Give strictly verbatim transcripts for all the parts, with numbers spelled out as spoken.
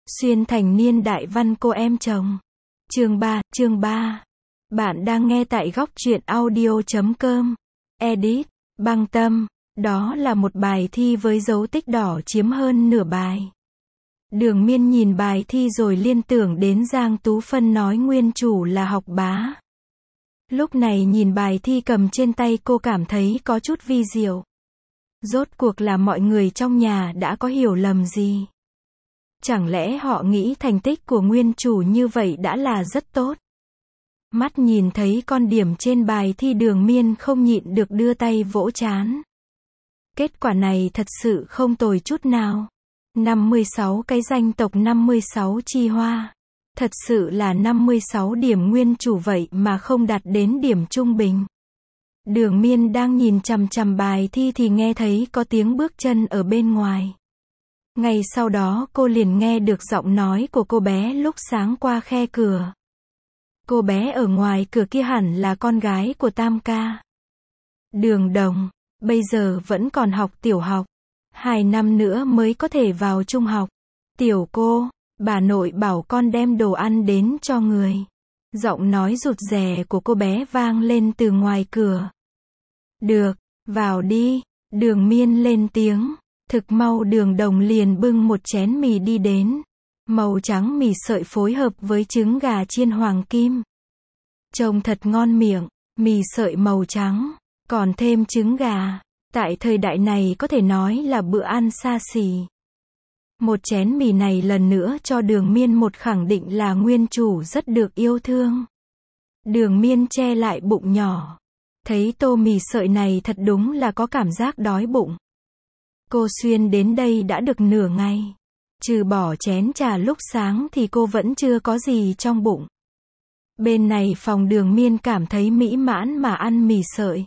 Xuyên thành niên đại văn cô em chồng. Chương ba, chương ba. Bạn đang nghe tại góc truyện audio chấm com. Edit, Băng Tâm. Đó là một bài thi với dấu tích đỏ chiếm hơn nửa bài. Đường Miên nhìn bài thi rồi liên tưởng đến Giang Tú Phân nói nguyên chủ là học bá. Lúc này nhìn bài thi cầm trên tay cô cảm thấy có chút vi diệu. Rốt cuộc là mọi người trong nhà đã có hiểu lầm gì? Chẳng lẽ họ nghĩ thành tích của nguyên chủ như vậy đã là rất tốt? Mắt nhìn thấy con điểm trên bài thi Đường Miên không nhịn được đưa tay vỗ trán. Kết quả này thật sự không tồi chút nào. năm mươi sáu cái danh tộc năm mươi sáu chi hoa. Thật sự là năm mươi sáu điểm nguyên chủ vậy mà không đạt đến điểm trung bình. Đường Miên đang nhìn chằm chằm bài thi thì nghe thấy có tiếng bước chân ở bên ngoài. Ngay sau đó cô liền nghe được giọng nói của cô bé lúc sáng qua khe cửa. Cô bé ở ngoài cửa kia hẳn là con gái của Tam ca. Đường Đồng, bây giờ vẫn còn học tiểu học. Hai năm nữa mới có thể vào trung học. Tiểu cô, bà nội bảo con đem đồ ăn đến cho người. Giọng nói rụt rè của cô bé vang lên từ ngoài cửa. Được, vào đi, Đường Miên lên tiếng. Thực mau Đường Đồng liền bưng một chén mì đi đến. Màu trắng mì sợi phối hợp với trứng gà chiên hoàng kim. Trông thật ngon miệng, mì sợi màu trắng, còn thêm trứng gà. Tại thời đại này có thể nói là bữa ăn xa xỉ. Một chén mì này lần nữa cho Đường Miên một khẳng định là nguyên chủ rất được yêu thương. Đường Miên che lại bụng nhỏ. Thấy tô mì sợi này thật đúng là có cảm giác đói bụng. Cô xuyên đến đây đã được nửa ngày. Trừ bỏ chén trà lúc sáng thì cô vẫn chưa có gì trong bụng. Bên này phòng Đường Miên cảm thấy mỹ mãn mà ăn mì sợi.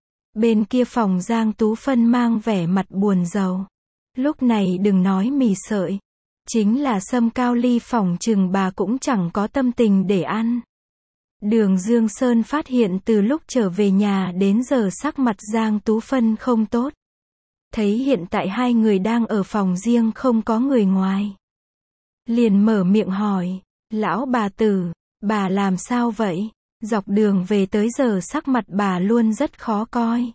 Bên kia phòng Giang Tú Phân mang vẻ mặt buồn rầu. Lúc này đừng nói mì sợi. Chính là sâm cao ly phỏng chừng bà cũng chẳng có tâm tình để ăn. Đường Dương Sơn phát hiện từ lúc trở về nhà đến giờ sắc mặt Giang Tú Phân không tốt. Thấy hiện tại hai người đang ở phòng riêng không có người ngoài. Liền mở miệng hỏi, lão bà tử, bà làm sao vậy? Dọc đường về tới giờ sắc mặt bà luôn rất khó coi.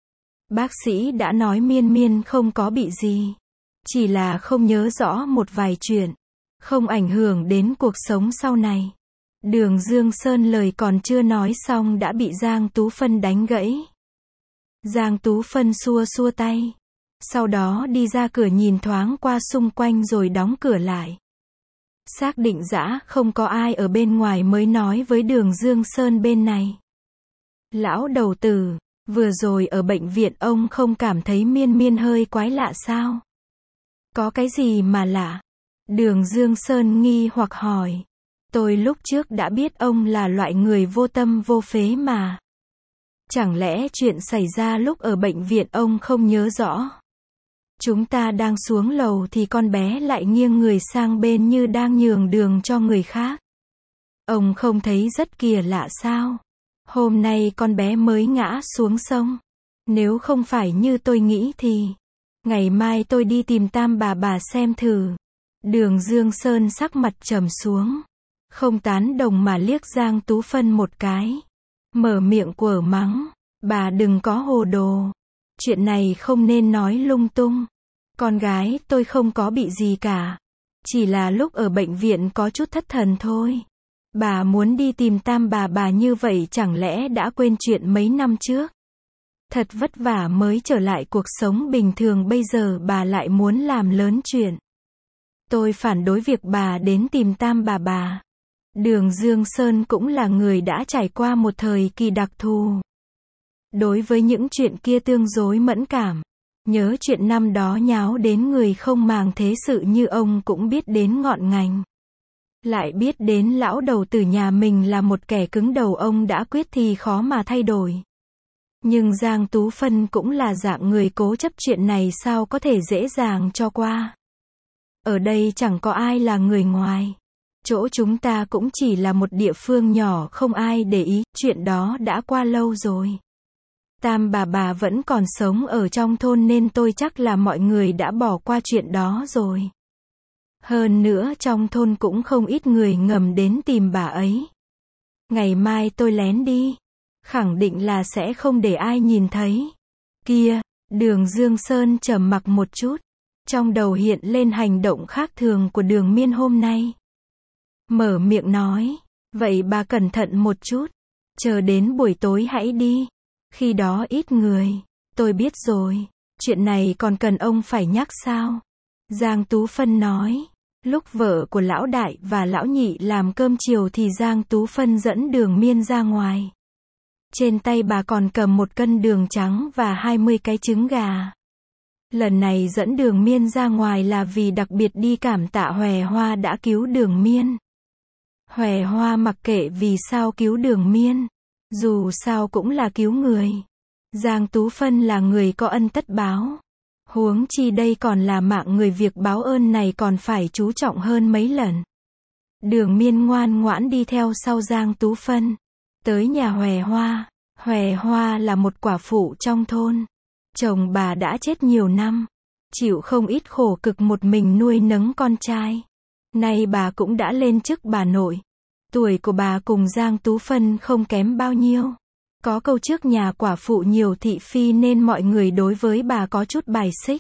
Bác sĩ đã nói Miên Miên không có bị gì. Chỉ là không nhớ rõ một vài chuyện. Không ảnh hưởng đến cuộc sống sau này. Đường Dương Sơn lời còn chưa nói xong đã bị Giang Tú Phân đánh gãy. Giang Tú Phân xua xua tay. Sau đó đi ra cửa nhìn thoáng qua xung quanh rồi đóng cửa lại. Xác định dã không có ai ở bên ngoài mới nói với Đường Dương Sơn bên này. Lão đầu tử, vừa rồi ở bệnh viện ông không cảm thấy Miên Miên hơi quái lạ sao? Có cái gì mà lạ? Đường Dương Sơn nghi hoặc hỏi. Tôi lúc trước đã biết ông là loại người vô tâm vô phế mà. Chẳng lẽ chuyện xảy ra lúc ở bệnh viện ông không nhớ rõ? Chúng ta đang xuống lầu thì con bé lại nghiêng người sang bên như đang nhường đường cho người khác. Ông không thấy rất kỳ lạ sao? Hôm nay con bé mới ngã xuống sông. Nếu không phải như tôi nghĩ thì ngày mai tôi đi tìm Tam bà bà xem thử. Đường Dương Sơn sắc mặt trầm xuống. Không tán đồng mà liếc Giang Tú Phân một cái. Mở miệng quở mắng. Bà đừng có hồ đồ. Chuyện này không nên nói lung tung. Con gái tôi không có bị gì cả. Chỉ là lúc ở bệnh viện có chút thất thần thôi. Bà muốn đi tìm Tam bà bà như vậy chẳng lẽ đã quên chuyện mấy năm trước. Thật vất vả mới trở lại cuộc sống bình thường bây giờ bà lại muốn làm lớn chuyện. Tôi phản đối việc bà đến tìm Tam bà bà. Đường Dương Sơn cũng là người đã trải qua một thời kỳ đặc thù. Đối với những chuyện kia tương đối mẫn cảm. Nhớ chuyện năm đó nháo đến người không màng thế sự như ông cũng biết đến ngọn ngành. Lại biết đến lão đầu tử nhà mình là một kẻ cứng đầu ông đã quyết thì khó mà thay đổi. Nhưng Giang Tú Phân cũng là dạng người cố chấp chuyện này sao có thể dễ dàng cho qua. Ở đây chẳng có ai là người ngoài. Chỗ chúng ta cũng chỉ là một địa phương nhỏ không ai để ý, chuyện đó đã qua lâu rồi. Tam bà bà vẫn còn sống ở trong thôn nên tôi chắc là mọi người đã bỏ qua chuyện đó rồi. Hơn nữa trong thôn cũng không ít người ngầm đến tìm bà ấy. Ngày mai tôi lén đi. Khẳng định là sẽ không để ai nhìn thấy. Kia, Đường Dương Sơn trầm mặc một chút. Trong đầu hiện lên hành động khác thường của Đường Miên hôm nay. Mở miệng nói, vậy bà cẩn thận một chút. Chờ đến buổi tối hãy đi. Khi đó ít người. Tôi biết rồi. Chuyện này còn cần ông phải nhắc sao? Giang Tú Phân nói. Lúc vợ của lão đại và lão nhị làm cơm chiều thì Giang Tú Phân dẫn Đường Miên ra ngoài. Trên tay bà còn cầm một cân đường trắng và hai mươi cái trứng gà. Lần này dẫn Đường Miên ra ngoài là vì đặc biệt đi cảm tạ Hòe Hoa đã cứu Đường Miên. Hòe Hoa mặc kệ vì sao cứu Đường Miên. Dù sao cũng là cứu người. Giang Tú Phân là người có ân tất báo. Huống chi đây còn là mạng người, việc báo ơn này còn phải chú trọng hơn mấy lần. Đường Miên ngoan ngoãn đi theo sau Giang Tú Phân. Tới nhà Hòe Hoa. Hòe Hoa là một quả phụ trong thôn. Chồng bà đã chết nhiều năm. Chịu không ít khổ cực một mình nuôi nấng con trai. Nay bà cũng đã lên chức bà nội. Tuổi của bà cùng Giang Tú Phân không kém bao nhiêu. Có câu trước nhà quả phụ nhiều thị phi nên mọi người đối với bà có chút bài xích.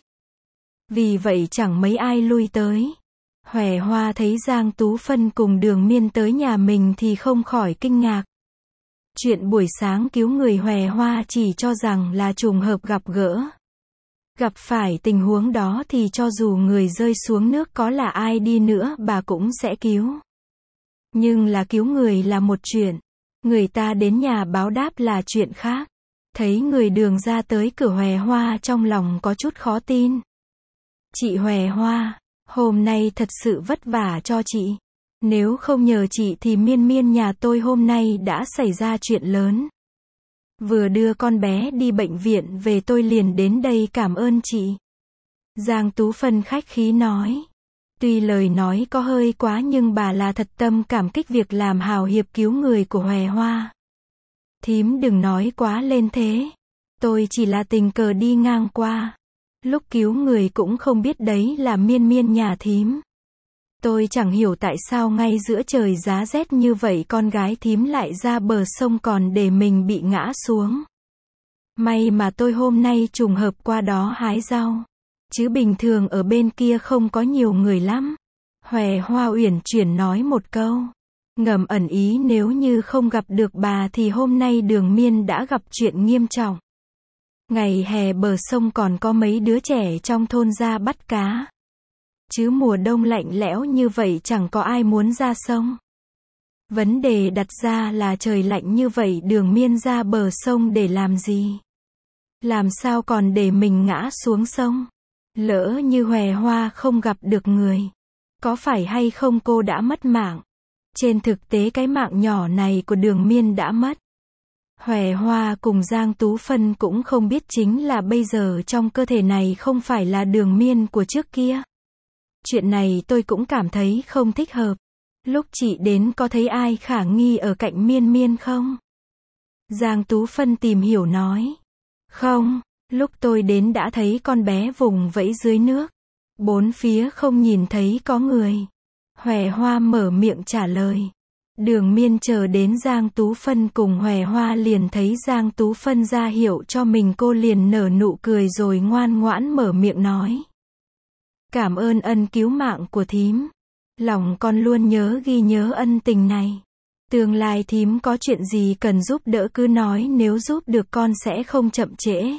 Vì vậy chẳng mấy ai lui tới. Hòe Hoa thấy Giang Tú Phân cùng Đường Miên tới nhà mình thì không khỏi kinh ngạc. Chuyện buổi sáng cứu người Hòe Hoa chỉ cho rằng là trùng hợp gặp gỡ. Gặp phải tình huống đó thì cho dù người rơi xuống nước có là ai đi nữa bà cũng sẽ cứu. Nhưng là cứu người là một chuyện. Người ta đến nhà báo đáp là chuyện khác. Thấy người Đường ra tới cửa Hòe Hoa trong lòng có chút khó tin. Chị Hòe Hoa, hôm nay thật sự vất vả cho chị. Nếu không nhờ chị thì Miên Miên nhà tôi hôm nay đã xảy ra chuyện lớn. Vừa đưa con bé đi bệnh viện về tôi liền đến đây cảm ơn chị. Giang Tú Phân khách khí nói. Tuy lời nói có hơi quá nhưng bà là thật tâm cảm kích việc làm hào hiệp cứu người của Hòe Hoa. Thím đừng nói quá lên thế. Tôi chỉ là tình cờ đi ngang qua. Lúc cứu người cũng không biết đấy là Miên Miên nhà thím. Tôi chẳng hiểu tại sao ngay giữa trời giá rét như vậy con gái thím lại ra bờ sông còn để mình bị ngã xuống. May mà tôi hôm nay trùng hợp qua đó hái rau. Chứ bình thường ở bên kia không có nhiều người lắm. Hòe Hoa uyển chuyển nói một câu. Ngầm ẩn ý nếu như không gặp được bà thì hôm nay Đường Miên đã gặp chuyện nghiêm trọng. Ngày hè bờ sông còn có mấy đứa trẻ trong thôn ra bắt cá. Chứ mùa đông lạnh lẽo như vậy chẳng có ai muốn ra sông. Vấn đề đặt ra là trời lạnh như vậy Đường Miên ra bờ sông để làm gì? Làm sao còn để mình ngã xuống sông? Lỡ như Hòe Hoa không gặp được người. Có phải hay không cô đã mất mạng? Trên thực tế cái mạng nhỏ này của Đường Miên đã mất. Hòe Hoa cùng Giang Tú Phân cũng không biết chính là bây giờ trong cơ thể này không phải là Đường Miên của trước kia. Chuyện này tôi cũng cảm thấy không thích hợp. Lúc chị đến có thấy ai khả nghi ở cạnh Miên Miên không? Giang Tú Phân tìm hiểu nói. Không, lúc tôi đến đã thấy con bé vùng vẫy dưới nước. Bốn phía không nhìn thấy có người. Hòe Hoa mở miệng trả lời. Đường Miên chờ đến Giang Tú Phân cùng Hòe Hoa liền thấy Giang Tú Phân ra hiệu cho mình, cô liền nở nụ cười rồi ngoan ngoãn mở miệng nói. Cảm ơn ân cứu mạng của thím. Lòng con luôn nhớ ghi nhớ ân tình này. Tương lai thím có chuyện gì cần giúp đỡ cứ nói, nếu giúp được con sẽ không chậm trễ.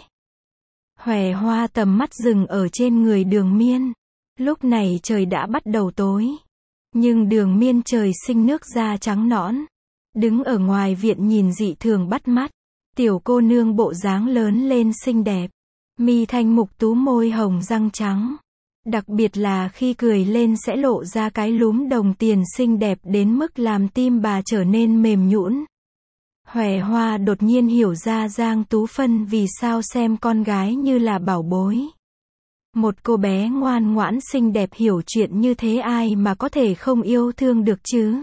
Hòe Hoa tầm mắt dừng ở trên người Đường Miên. Lúc này trời đã bắt đầu tối. Nhưng Đường Miên trời sinh nước da trắng nõn. Đứng ở ngoài viện nhìn dị thường bắt mắt. Tiểu cô nương bộ dáng lớn lên xinh đẹp. Mi thanh mục tú, môi hồng răng trắng. Đặc biệt là khi cười lên sẽ lộ ra cái lúm đồng tiền xinh đẹp đến mức làm tim bà trở nên mềm nhũn. Hòe Hoa đột nhiên hiểu ra Giang Tú Phân vì sao xem con gái như là bảo bối. Một cô bé ngoan ngoãn xinh đẹp hiểu chuyện như thế ai mà có thể không yêu thương được chứ.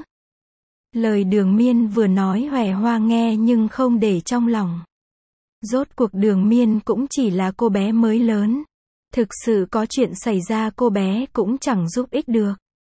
Lời Đường Miên vừa nói Hòe Hoa nghe nhưng không để trong lòng. Rốt cuộc Đường Miên cũng chỉ là cô bé mới lớn. Thực sự có chuyện xảy ra cô bé cũng chẳng giúp ích được.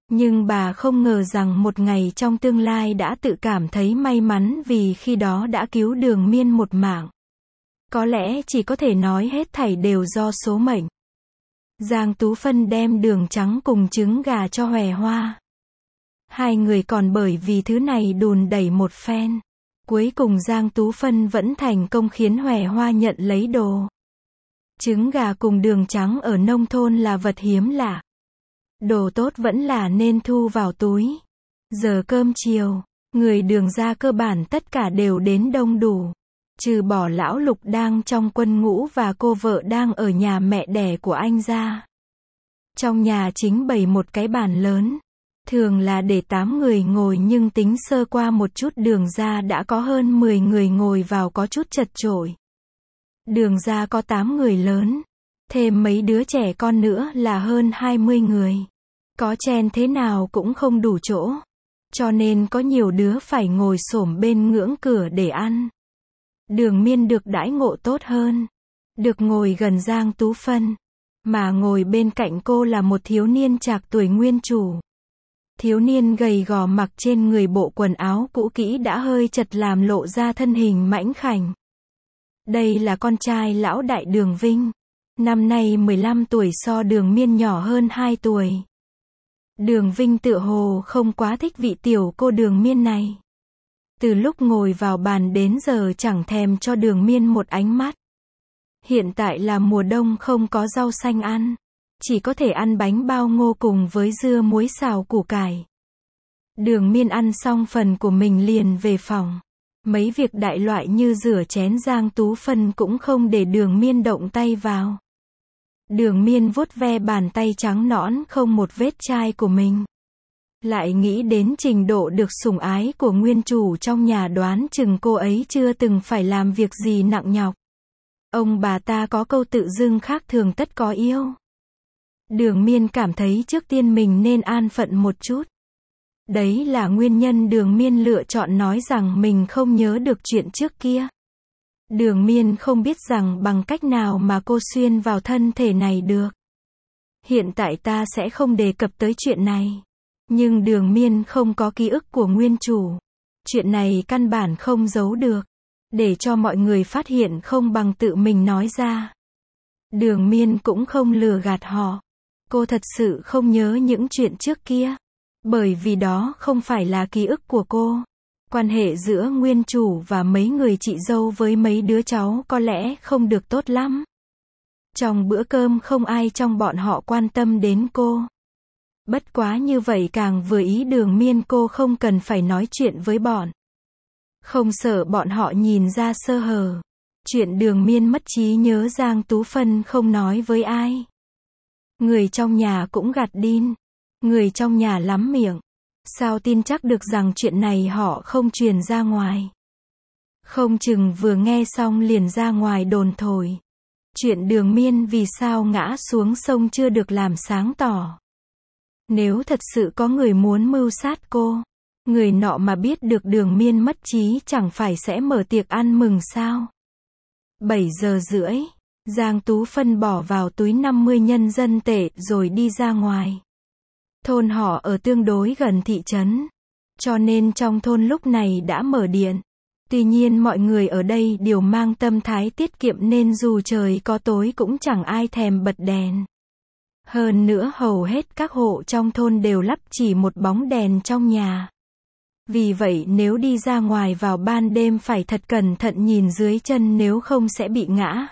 Nhưng bà không ngờ rằng một ngày trong tương lai đã tự cảm thấy may mắn vì khi đó đã cứu Đường Miên một mạng. Có lẽ chỉ có thể nói hết thảy đều do số mệnh. Giang Tú Phân đem đường trắng cùng trứng gà cho Hòe Hoa. Hai người còn bởi vì thứ này đùn đẩy một phen. Cuối cùng Giang Tú Phân vẫn thành công khiến Hòe Hoa nhận lấy đồ. Trứng gà cùng đường trắng ở nông thôn là vật hiếm lạ. Đồ tốt vẫn là nên thu vào túi. Giờ cơm chiều, người Đường gia cơ bản tất cả đều đến đông đủ. Trừ bỏ lão Lục đang trong quân ngũ và cô vợ đang ở nhà mẹ đẻ của anh ra. Trong nhà chính bày một cái bàn lớn. Thường là để tám người ngồi nhưng tính sơ qua một chút Đường gia đã có hơn mười người ngồi vào có chút chật chội. Đường gia có tám người lớn. Thêm mấy đứa trẻ con nữa là hơn hai mươi người. Có chen thế nào cũng không đủ chỗ. Cho nên có nhiều đứa phải ngồi xổm bên ngưỡng cửa để ăn. Đường Miên được đãi ngộ tốt hơn. Được ngồi gần Giang Tú Phân. Mà ngồi bên cạnh cô là một thiếu niên trạc tuổi nguyên chủ. Thiếu niên gầy gò mặc trên người bộ quần áo cũ kỹ đã hơi chật làm lộ ra thân hình mãnh khảnh. Đây là con trai lão đại Đường Vinh. Năm nay mười lăm tuổi so Đường Miên nhỏ hơn hai tuổi. Đường Vinh tựa hồ không quá thích vị tiểu cô Đường Miên này. Từ lúc ngồi vào bàn đến giờ chẳng thèm cho Đường Miên một ánh mắt. Hiện tại là mùa đông không có rau xanh ăn. Chỉ có thể ăn bánh bao ngô cùng với dưa muối xào củ cải. Đường Miên ăn xong phần của mình liền về phòng. Mấy việc đại loại như rửa chén Giang Tú Phân cũng không để Đường Miên động tay vào. Đường Miên vuốt ve bàn tay trắng nõn không một vết chai của mình. Lại nghĩ đến trình độ được sủng ái của nguyên chủ trong nhà, đoán chừng cô ấy chưa từng phải làm việc gì nặng nhọc. Ông bà ta có câu tự dưng khác thường tất có yêu. Đường Miên cảm thấy trước tiên mình nên an phận một chút. Đấy là nguyên nhân Đường Miên lựa chọn nói rằng mình không nhớ được chuyện trước kia. Đường Miên không biết rằng bằng cách nào mà cô xuyên vào thân thể này được. Hiện tại ta sẽ không đề cập tới chuyện này. Nhưng Đường Miên không có ký ức của nguyên chủ. Chuyện này căn bản không giấu được. Để cho mọi người phát hiện không bằng tự mình nói ra. Đường Miên cũng không lừa gạt họ. Cô thật sự không nhớ những chuyện trước kia. Bởi vì đó không phải là ký ức của cô. Quan hệ giữa nguyên chủ và mấy người chị dâu với mấy đứa cháu có lẽ không được tốt lắm. Trong bữa cơm không ai trong bọn họ quan tâm đến cô. Bất quá như vậy càng vừa ý Đường Miên, cô không cần phải nói chuyện với bọn. Không sợ bọn họ nhìn ra sơ hở. Chuyện Đường Miên mất trí nhớ Giang Tú Phân không nói với ai. Người trong nhà cũng gạt đin. Người trong nhà lắm miệng. Sao tin chắc được rằng chuyện này họ không truyền ra ngoài. Không chừng vừa nghe xong liền ra ngoài đồn thổi. Chuyện Đường Miên vì sao ngã xuống sông chưa được làm sáng tỏ. Nếu thật sự có người muốn mưu sát cô, người nọ mà biết được Đường Miên mất trí chẳng phải sẽ mở tiệc ăn mừng sao? bảy giờ rưỡi, Giang Tú Phân bỏ vào túi năm mươi nhân dân tệ rồi đi ra ngoài. Thôn họ ở tương đối gần thị trấn, cho nên trong thôn lúc này đã mở điện. Tuy nhiên mọi người ở đây đều mang tâm thái tiết kiệm nên dù trời có tối cũng chẳng ai thèm bật đèn. Hơn nữa hầu hết các hộ trong thôn đều lắp chỉ một bóng đèn trong nhà. Vì vậy nếu đi ra ngoài vào ban đêm phải thật cẩn thận nhìn dưới chân nếu không sẽ bị ngã.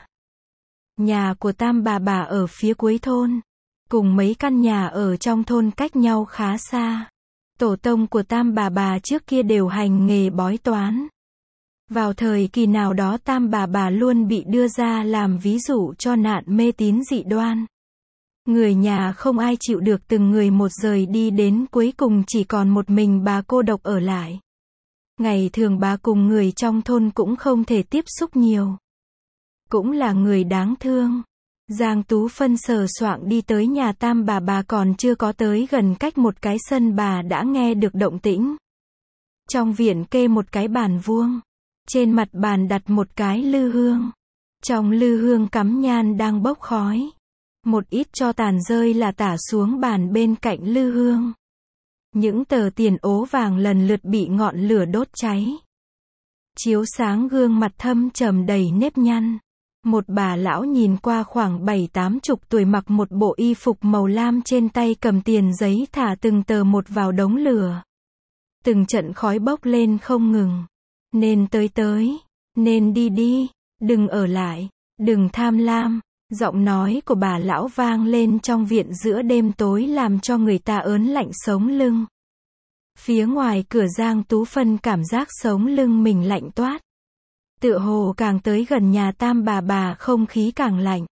Nhà của Tam bà bà ở phía cuối thôn, cùng mấy căn nhà ở trong thôn cách nhau khá xa. Tổ tông của Tam bà bà trước kia đều hành nghề bói toán. Vào thời kỳ nào đó Tam bà bà luôn bị đưa ra làm ví dụ cho nạn mê tín dị đoan. Người nhà không ai chịu được, từng người một rời đi, đến cuối cùng chỉ còn một mình bà cô độc ở lại. Ngày thường bà cùng người trong thôn cũng không thể tiếp xúc nhiều. Cũng là người đáng thương. Giang Tú Phân sờ soạng đi tới nhà Tam bà bà, còn chưa có tới gần cách một cái sân bà đã nghe được động tĩnh. Trong viện kê một cái bàn vuông. Trên mặt bàn đặt một cái lư hương. Trong lư hương cắm nhang đang bốc khói. Một ít tro tàn rơi là tả xuống bàn bên cạnh lư hương. Những tờ tiền ố vàng lần lượt bị ngọn lửa đốt cháy. Chiếu sáng gương mặt thâm trầm đầy nếp nhăn. Một bà lão nhìn qua khoảng bảy tám chục tuổi mặc một bộ y phục màu lam, trên tay cầm tiền giấy thả từng tờ một vào đống lửa. Từng trận khói bốc lên không ngừng. Nên tới tới, nên đi đi, đừng ở lại, đừng tham lam. Giọng nói của bà lão vang lên trong viện giữa đêm tối làm cho người ta ớn lạnh sống lưng. Phía ngoài cửa Giang Tú Phân cảm giác sống lưng mình lạnh toát. Tựa hồ càng tới gần nhà Tam bà bà không khí càng lạnh.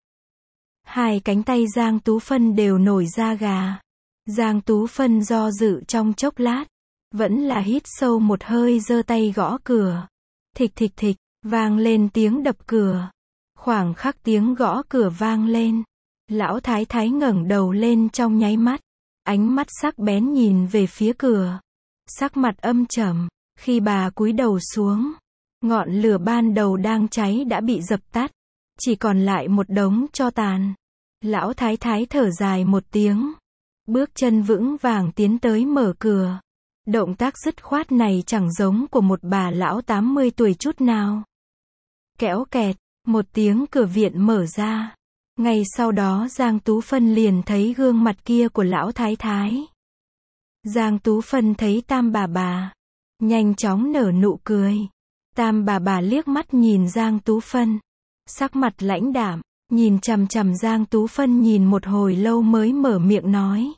Hai cánh tay Giang Tú Phân đều nổi da gà. Giang Tú Phân do dự trong chốc lát. Vẫn là hít sâu một hơi, giơ tay gõ cửa. Thịch thịch thịch, vang lên tiếng đập cửa. Khoảng khắc tiếng gõ cửa vang lên. Lão thái thái ngẩng đầu lên trong nháy mắt. Ánh mắt sắc bén nhìn về phía cửa. Sắc mặt âm trầm. Khi bà cúi đầu xuống, ngọn lửa ban đầu đang cháy đã bị dập tắt. Chỉ còn lại một đống tro tàn. Lão thái thái thở dài một tiếng. Bước chân vững vàng tiến tới mở cửa. Động tác dứt khoát này chẳng giống của một bà lão tám mươi tuổi chút nào. Kéo kẹt, một tiếng cửa viện mở ra. Ngay sau đó Giang Tú Phân liền thấy gương mặt kia của lão thái thái. Giang Tú Phân thấy Tam bà bà, nhanh chóng nở nụ cười. Tam bà bà liếc mắt nhìn Giang Tú Phân, sắc mặt lãnh đạm, nhìn chằm chằm Giang Tú Phân nhìn một hồi lâu mới mở miệng nói.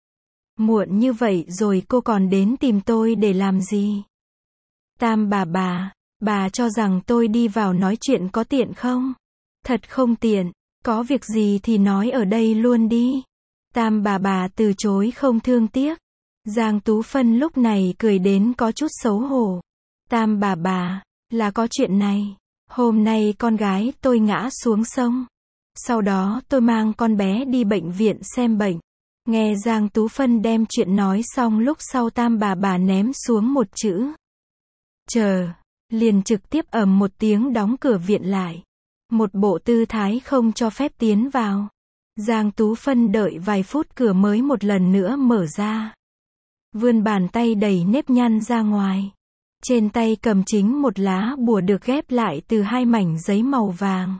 Muộn như vậy rồi cô còn đến tìm tôi để làm gì? Tam bà bà, bà cho rằng tôi đi vào nói chuyện có tiện không? Thật không tiện, có việc gì thì nói ở đây luôn đi. Tam bà bà từ chối không thương tiếc. Giang Tú Phân lúc này cười đến có chút xấu hổ. Tam bà bà, là có chuyện này. Hôm nay con gái tôi ngã xuống sông. Sau đó tôi mang con bé đi bệnh viện xem bệnh. Nghe Giang Tú Phân đem chuyện nói xong, lúc sau Tam bà bà ném xuống một chữ. Chờ, liền trực tiếp ầm một tiếng đóng cửa viện lại. Một bộ tư thái không cho phép tiến vào. Giang Tú Phân đợi vài phút cửa mới một lần nữa mở ra. Vươn bàn tay đầy nếp nhăn ra ngoài. Trên tay cầm chính một lá bùa được ghép lại từ hai mảnh giấy màu vàng.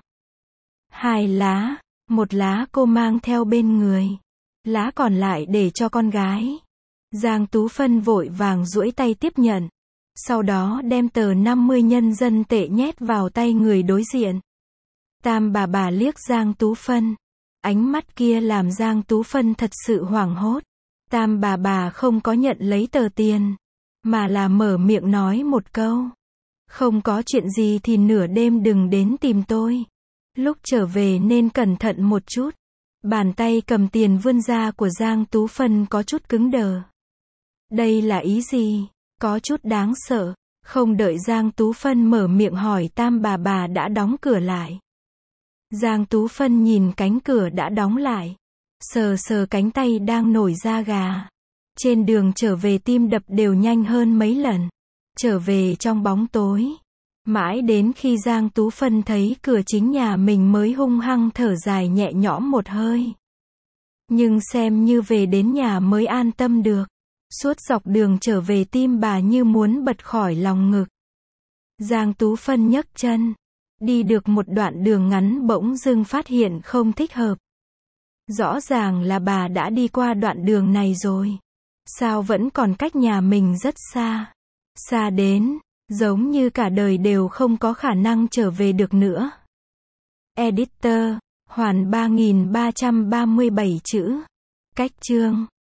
Hai lá, một lá cô mang theo bên người. Lá còn lại để cho con gái. Giang Tú Phân vội vàng duỗi tay tiếp nhận. Sau đó đem tờ năm mươi nhân dân tệ nhét vào tay người đối diện. Tam bà bà liếc Giang Tú Phân. Ánh mắt kia làm Giang Tú Phân thật sự hoảng hốt. Tam bà bà không có nhận lấy tờ tiền, mà là mở miệng nói một câu. Không có chuyện gì thì nửa đêm đừng đến tìm tôi. Lúc trở về nên cẩn thận một chút. Bàn tay cầm tiền vươn ra của Giang Tú Phân có chút cứng đờ. Đây là ý gì? Có chút đáng sợ. Không đợi Giang Tú Phân mở miệng hỏi, Tam bà bà đã đóng cửa lại. Giang Tú Phân nhìn cánh cửa đã đóng lại. Sờ sờ cánh tay đang nổi da gà. Trên đường trở về tim đập đều nhanh hơn mấy lần. Trở về trong bóng tối. Mãi đến khi Giang Tú Phân thấy cửa chính nhà mình mới hung hăng thở dài nhẹ nhõm một hơi. Nhưng xem như về đến nhà mới an tâm được. Suốt dọc đường trở về tim bà như muốn bật khỏi lòng ngực. Giang Tú Phân nhấc chân. Đi được một đoạn đường ngắn bỗng dưng phát hiện không thích hợp. Rõ ràng là bà đã đi qua đoạn đường này rồi. Sao vẫn còn cách nhà mình rất xa. Xa đến, giống như cả đời đều không có khả năng trở về được nữa. Editor, hoàn ba nghìn ba trăm ba mươi bảy chữ. Cách chương.